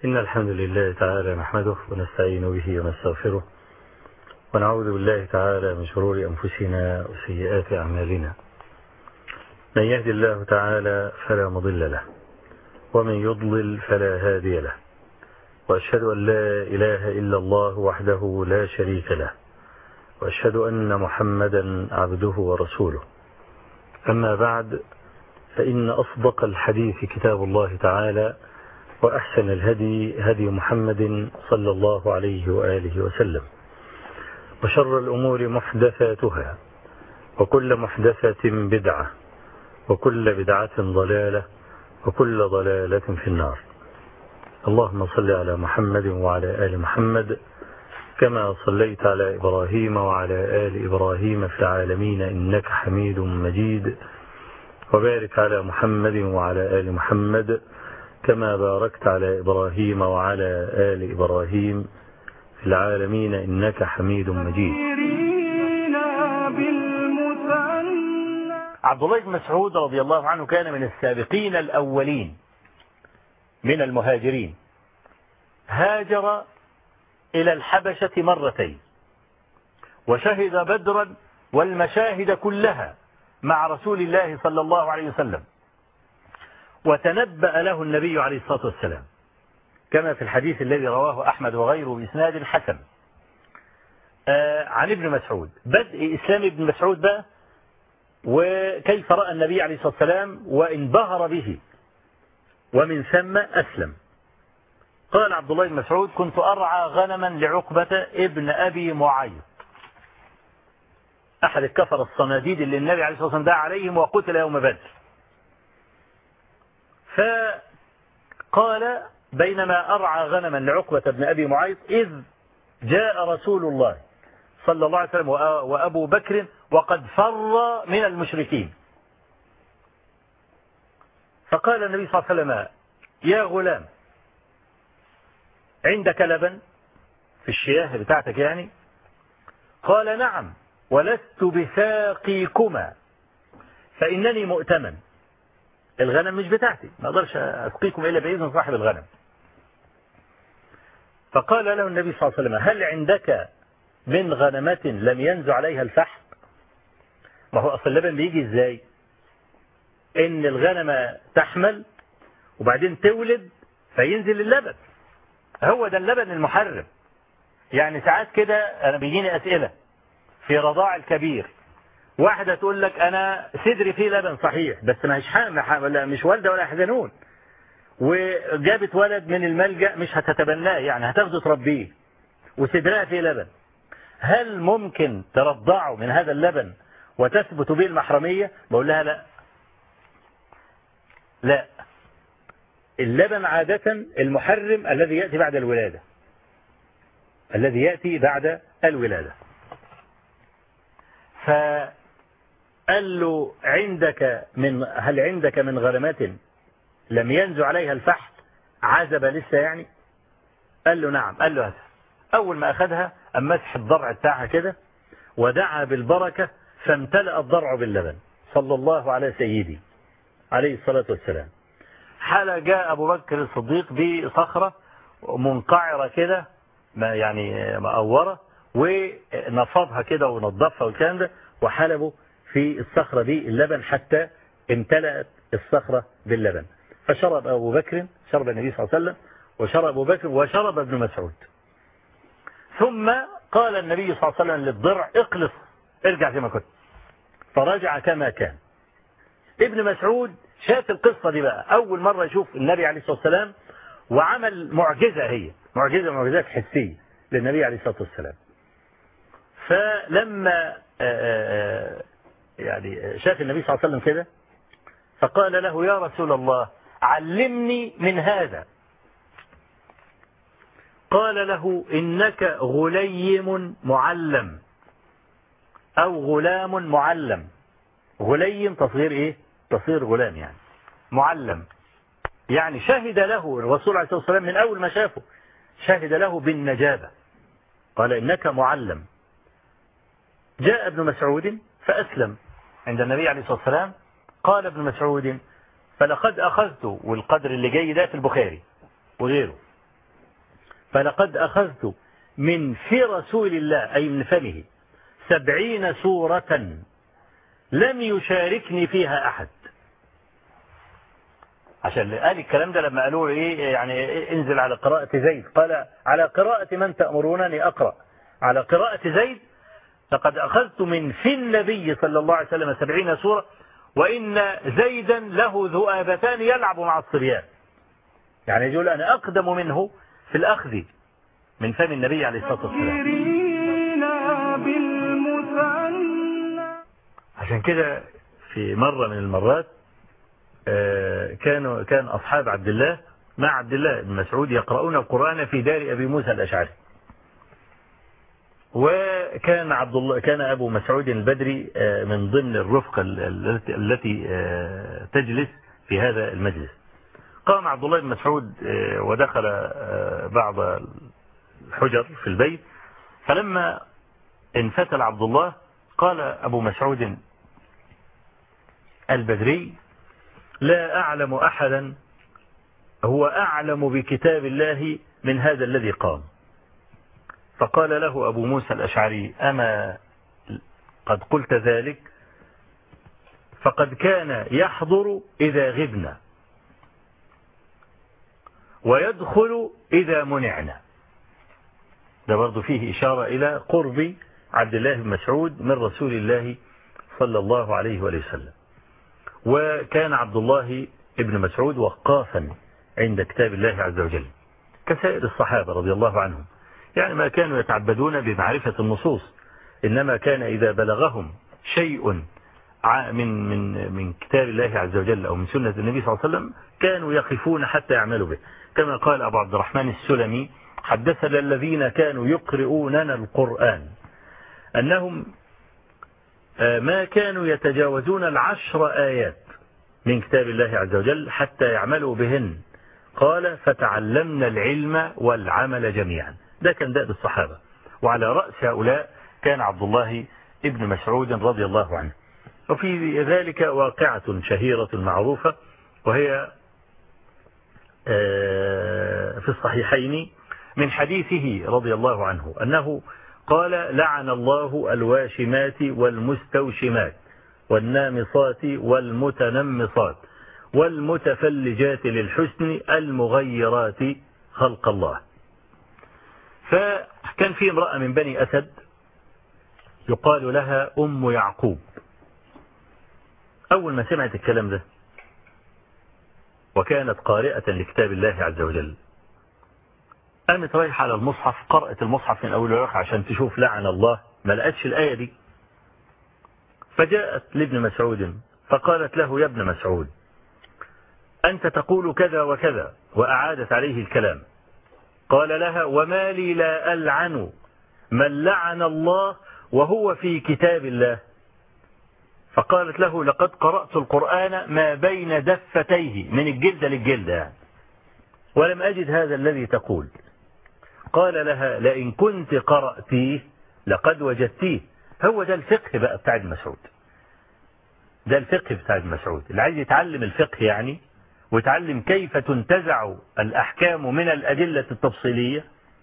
إن الحمد لله تعالى نحمده ونستعين به ونستغفره ونعوذ بالله تعالى من شرور أنفسنا وسيئات أعمالنا. من يهدي الله تعالى فلا مضل له ومن يضلل فلا هادي له، وأشهد أن لا إله إلا الله وحده لا شريك له، وأشهد أن محمدا عبده ورسوله. أما بعد، فإن أصدق الحديث كتاب الله تعالى، وأحسن الهدي هدي محمد صلى الله عليه وآله وسلم، وشر الأمور محدثاتها، وكل محدثة بدعة، وكل بدعة ضلالة، وكل ضلالة في النار. اللهم صل على محمد وعلى آل محمد كما صليت على إبراهيم وعلى آل إبراهيم في العالمين إنك حميد مجيد، وبارك على محمد وعلى آل محمد كما باركت على إبراهيم وعلى آل إبراهيم في العالمين إنك حميد مجيد. عبد الله بن مسعود رضي الله عنه كان من السابقين الأولين من المهاجرين، هاجر إلى الحبشة مرتين، وشهد بدرا والمشاهد كلها مع رسول الله صلى الله عليه وسلم، وتنبأ له النبي عليه الصلاة والسلام كما في الحديث الذي رواه أحمد وغيره بإسناد حسن عن ابن مسعود. بدء إسلام ابن مسعود بقى، وكيف رأى النبي عليه الصلاة والسلام وانبهر به، ومن ثم أسلم. قال عبد الله بن مسعود: كنت أرعى غنما لعقبة ابن أبي معيط، أحد الكفر الصناديد اللي النبي عليه الصلاة والسلام دعا عليهم وقتل يوم بدر. فقال: بينما أرعى غنما لعقبة ابن أبي معيط إذ جاء رسول الله صلى الله عليه وسلم وأبو بكر وقد فر من المشركين. فقال النبي صلى الله عليه وسلم: يا غلام، عندك لبن في الشياه بتاعتك يعني؟ قال: نعم، ولست بساقيكما فإنني مؤتمن. الغنم مش بتاعتي، ما أقدرش أسقيكم إلا بإذن صاحب الغنم. فقال له النبي صلى الله عليه وسلم: هل عندك من غنمة لم ينزع عليها الفحم؟ ما هو أصل اللبن بيجي إزاي؟ إن الغنمة تحمل وبعدين تولد فينزل اللبن، هو ده اللبن المحرم. يعني ساعات كده أنا بيجيني أسئلة في رضاع الكبير، واحدة تقول لك أنا صدري فيه لبن صحيح بس مش والدة ولا حزنون، وجابت ولد من الملجأ مش هتتبناه، يعني هتاخده تربيه وصدرها فيه لبن، هل ممكن ترضعه من هذا اللبن وتثبت به المحرمية؟ بقول لها لا لا، اللبن عادة المحرم الذي يأتي بعد الولادة، الذي يأتي بعد الولادة. فقال له: هل عندك من غنمات لم ينزع عليها الفحل، عزب لسه يعني؟ قال له: نعم. قال له: هذا. أول ما أخذها أمسح الضرع بتاعها كده ودعا بالبركة، فامتلأ الضرع باللبن صلى الله على سيدي عليه الصلاة والسلام. حال جاء أبو بكر الصديق بصخرة منقعرة كده، يعني مقورة، ونفضها كده ونضفها والكلام ده، وحلبوا في الصخرة دي اللبن حتى امتلأت الصخرة باللبن. فشرب أبو بكر، شرب النبي صلى الله عليه وسلم، وشرب أبو بكر، وشرب ابن مسعود. ثم قال النبي صلى الله عليه وسلم للضرع: اقلص، ارجع زي ما كنت. فرجع كما كان. ابن مسعود شاف القصة دي بقى أول مرة يشوف النبي عليه الصلاة والسلام، وعمل معجزة، هي معجزات حسية للنبي عليه الصلاة والسلام. فلما يعني شاف النبي صلى الله عليه وسلم كده، فقال له: يا رسول الله، علمني من هذا. قال له: إنك غليم معلم، أو غلام معلم. غليم تصغير إيه؟ تصغير غلام يعني. معلم يعني شهد له الرسول عليه الصلاة والسلام من أول ما شافه، شهد له بالنجابة. قال: إنك معلم. جاء ابن مسعود فأسلم عند النبي عليه الصلاة والسلام. قال ابن مسعود: فلقد أخذت، والقدر اللي جاي ده في البخاري وغيره، فلقد أخذت من في رسول الله أي من فمه 70 سورة لم يشاركني فيها أحد. عشان قال الكلام ده لما قالوا إيه يعني انزل على قراءة زيد، قال على قراءة من تأمرونني أقرأ، على قراءة زيد. لقد أخذت من في النبي صلى الله عليه وسلم 70 سورة، وإن زيدا له ذؤابتان يلعب مع الصبيان. يعني يقول أنا أقدم منه في الأخذ من فم النبي عليه الصلاة والسلام. عشان كده في مرة من المرات كان أصحاب عبد الله مع عبد الله بن مسعود يقرؤون القرآن في دار أبي موسى الأشعري، وكان كان أبو مسعود البدري من ضمن الرفقة التي تجلس في هذا المجلس. قام عبد الله بن مسعود ودخل بعض الحجر في البيت، فلما انفتل عبد الله قال أبو مسعود البدري: لا أعلم أحدا هو أعلم بكتاب الله من هذا الذي قام. فقال له أبو موسى الأشعري: أما قد قلت ذلك؟ فقد كان يحضر إذا غبنا ويدخل إذا منعنا. ده برضو فيه إشارة إلى قرب عبد الله بن مسعود من رسول الله صلى الله عليه وسلم. وكان عبد الله بن مسعود وقافا عند كتاب الله عز وجل كسائر الصحابة رضي الله عنهم، يعني ما كانوا يتعبدون بمعرفة النصوص، إنما كان إذا بلغهم شيء من كتاب الله عز وجل أو من سنة النبي صلى الله عليه وسلم كانوا يقفون حتى يعملوا به، كما قال أبو عبد الرحمن السلمي: حدثنا الذين كانوا يقرؤوننا القرآن أنهم ما كانوا يتجاوزون 10 آيات من كتاب الله عز وجل حتى يعملوا بهن. قال: فتعلمنا العلم والعمل جميعا. ده كان دأب الصحابة، وعلى رأس هؤلاء كان عبد الله ابن مسعود رضي الله عنه. وفي ذلك واقعة شهيرة معروفة، وهي في الصحيحين من حديثه رضي الله عنه أنه قال: لعن الله الواشمات والمستوشمات والنامصات والمتنمصات والمتفلجات للحسن المغيرات خلق الله. فكان في امرأة من بني أسد يقال لها أم يعقوب. أول ما سمعت الكلام ده وكانت قارئة لكتاب الله عز وجل قامت رايحة على المصحف، قرأت المصحف من أول ورقة عشان تشوف لعن الله، ما لقتش الآية دي. فجاءت لابن مسعود فقالت له: يا ابن مسعود، أنت تقول كذا وكذا، وأعادت عليه الكلام. قال لها: وما لي لا ألعن من لعن الله وهو في كتاب الله. فقالت له: لقد قرأت القرآن ما بين دفتيه، من الجلدة للجلدة يعني، ولم أجد هذا الذي تقول. قال لها: لئن كنت قرأتيه لقد وجدتيه. هو ده الفقه بقى بتاع ابن مسعود، ده الفقه بتاع ابن مسعود. اللي عايز يتعلم الفقه يعني ويتعلم كيف تنتزع الأحكام من الأدلة التفصيلية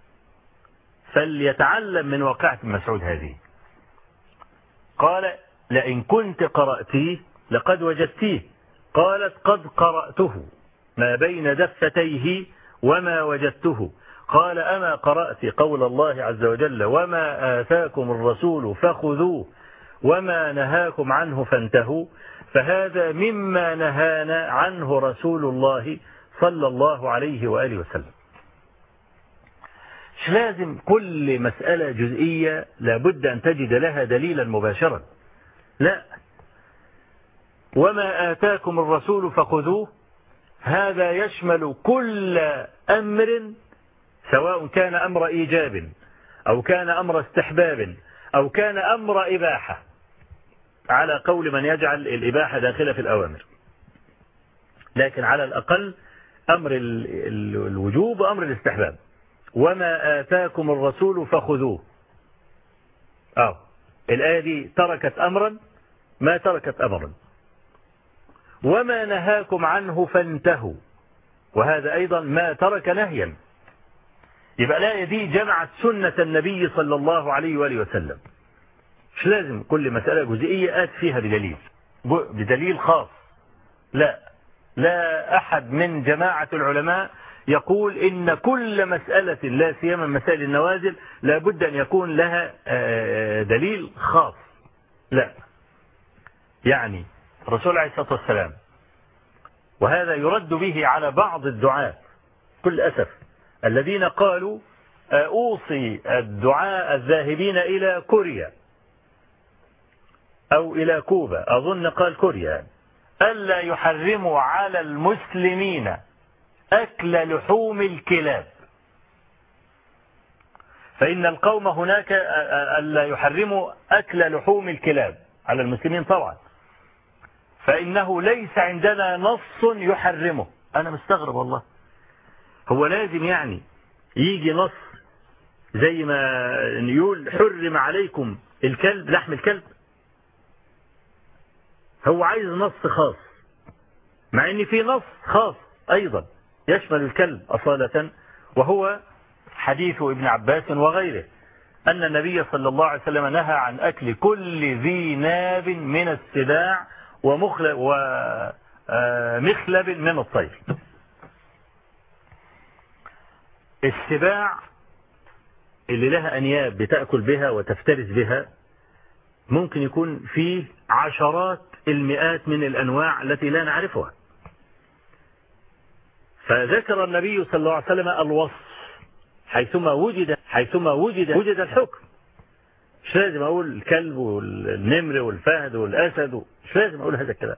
فليتعلم من واقعة ابن مسعود هذه. قال: لئن كنت قرأتيه لقد وجدتيه. قالت: قد قرأته ما بين دفتيه وما وجدته. قال: أما قرأت قول الله عز وجل: وما آتاكم الرسول فخذوه وما نهاكم عنه فانتهوا؟ فهذا مما نهانا عنه رسول الله صلى الله عليه وآله وسلم. مش لازم كل مسألة جزئية لابد أن تجد لها دليلا مباشرا، لا. وما آتاكم الرسول فخذوه هذا يشمل كل أمر، سواء كان أمر إيجاب أو كان أمر استحباب أو كان أمر إباحة، على قول من يجعل الإباحة داخلة في الأوامر، لكن على الأقل أمر الوجوب وأمر الاستحباب. وما آتاكم الرسول فخذوه، الآية دي تركت أمرا ما تركت أمرا. وما نهاكم عنه فانتهوا، وهذا أيضا ما ترك نهيا. يبقى الآية دي جمعت سنة النبي صلى الله عليه وآله وسلم. مش لازم كل مسألة جزئية آت فيها بدليل خاص. لا أحد من جماعة العلماء يقول إن كل مسألة لا سيما مسائل النوازل لابد أن يكون لها دليل خاص. لا، يعني الرسول عليه الصلاة والسلام، وهذا يرد به على بعض الدعاة كل أسف الذين قالوا أوصي الدعاء الذاهبين إلى كوريا أو إلى كوبا، أظن قال كوريا، ألا يحرموا على المسلمين أكل لحوم الكلاب، فإن القوم هناك ألا يحرموا أكل لحوم الكلاب على المسلمين طبعا، فإنه ليس عندنا نص يحرمه. أنا مستغرب والله، هو لازم يعني يجي نص زي ما يقول حرم عليكم الكلب، لحم الكلب؟ هو عايز نص خاص، مع ان في نص خاص ايضا يشمل الكلب اصالة، وهو حديث ابن عباس وغيره ان النبي صلى الله عليه وسلم نهى عن اكل كل ذي ناب من السباع ومخلب من الطير. السباع اللي لها انياب بتأكل بها وتفترس بها ممكن يكون فيه عشرات المئات من الأنواع التي لا نعرفها، فذكر النبي صلى الله عليه وسلم الوصف حيثما وجد الحكم. مش لازم أقول الكلب والنمر والفهد والأسد، مش لازم أقول هذا الكلام.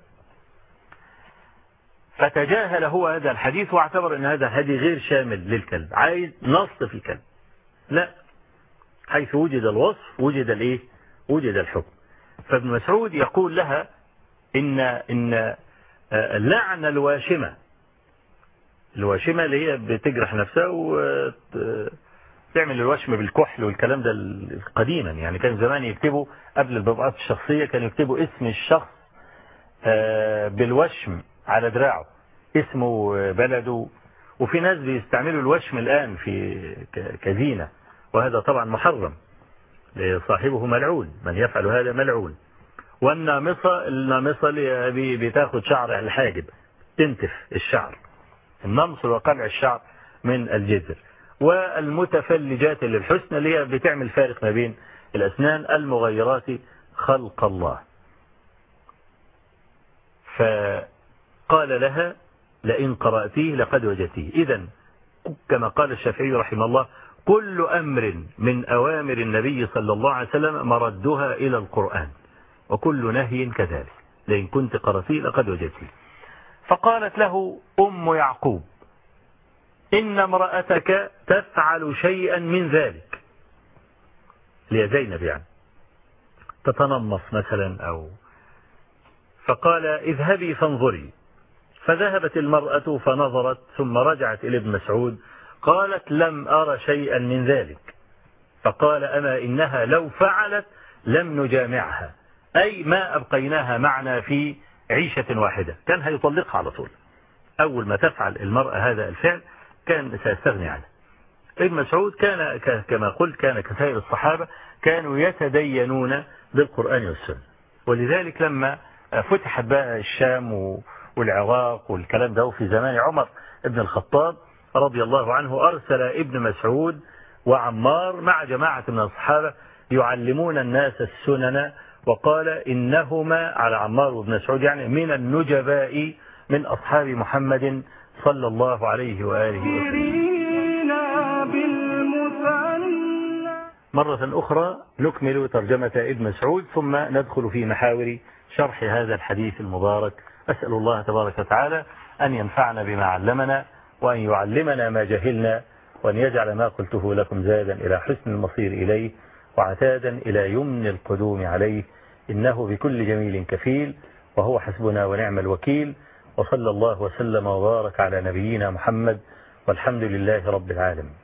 فتجاهل هو هذا الحديث واعتبر أن هذا الحديث غير شامل للكلب، عايز نص في الكلب. لا، حيث وجد الوصف وجد الحكم. فابن مسعود يقول لها إن اللعنة الواشمة اللي هي بتجرح نفسها وتعمل الوشم بالكحل والكلام ده قديما، يعني كان زمان يكتبوا قبل البطاقات الشخصية كانوا يكتبوا اسم الشخص بالوشم على دراعه، اسمه، بلده، وفي ناس بيستعملوا الوشم الآن في كزينة، وهذا طبعا محرم، صاحبه ملعون، من يفعل هذا ملعون. والنامصة اللي بتاخد شعر الحاجب، تنتف الشعر، النمص وقلع الشعر من الجذر. والمتفلجات للحسن اللي هي بتعمل فارق ما بين الأسنان، المغيرات خلق الله. فقال لها لئن قرأتيه لقد وجدتيه. إذن كما قال الشافعي رحمه الله كل أمر من أوامر النبي صلى الله عليه وسلم مردها إلى القرآن، وكل نهي كذلك، لئن كنت قرأتيه لقد وجدتيه. فقالت له أم يعقوب إن امرأتك تفعل شيئا من ذلك، لي زينب يعني، تتنمص مثلا فقال اذهبي فانظري. فذهبت المرأة فنظرت ثم رجعت إلى ابن مسعود قالت لم أرى شيئا من ذلك. فقال أما إنها لو فعلت لم نجامعها، أي ما أبقيناها معنا في عيشة واحدة، كان هيطلقها على طول. أول ما تفعل المرأة هذا الفعل كان سيستغني عنه. ابن مسعود كان كما قلت كان كسائر الصحابة كانوا يتدينون بالقرآن والسنة، ولذلك لما فتحت بقى الشام والعراق والكلام ده في زمان عمر ابن الخطاب رضي الله عنه، أرسل ابن مسعود وعمار مع جماعة من الصحابة يعلمون الناس السنن، وقال إنهما على عمار وابن مسعود يعني من النجباء من أصحاب محمد صلى الله عليه وآله وسلم. مرة أخرى نكمل ترجمة ابن مسعود ثم ندخل في محاور شرح هذا الحديث المبارك. أسأل الله تبارك وتعالى أن ينفعنا بما علمنا، وأن يعلمنا ما جهلنا، وأن يجعل ما قلته لكم زادا إلى حسن المصير إليه، وعتادا إلى يمن القدوم عليه، إنه بكل جميل كفيل، وهو حسبنا ونعم الوكيل. وصلى الله وسلم وبارك على نبينا محمد، والحمد لله رب العالمين.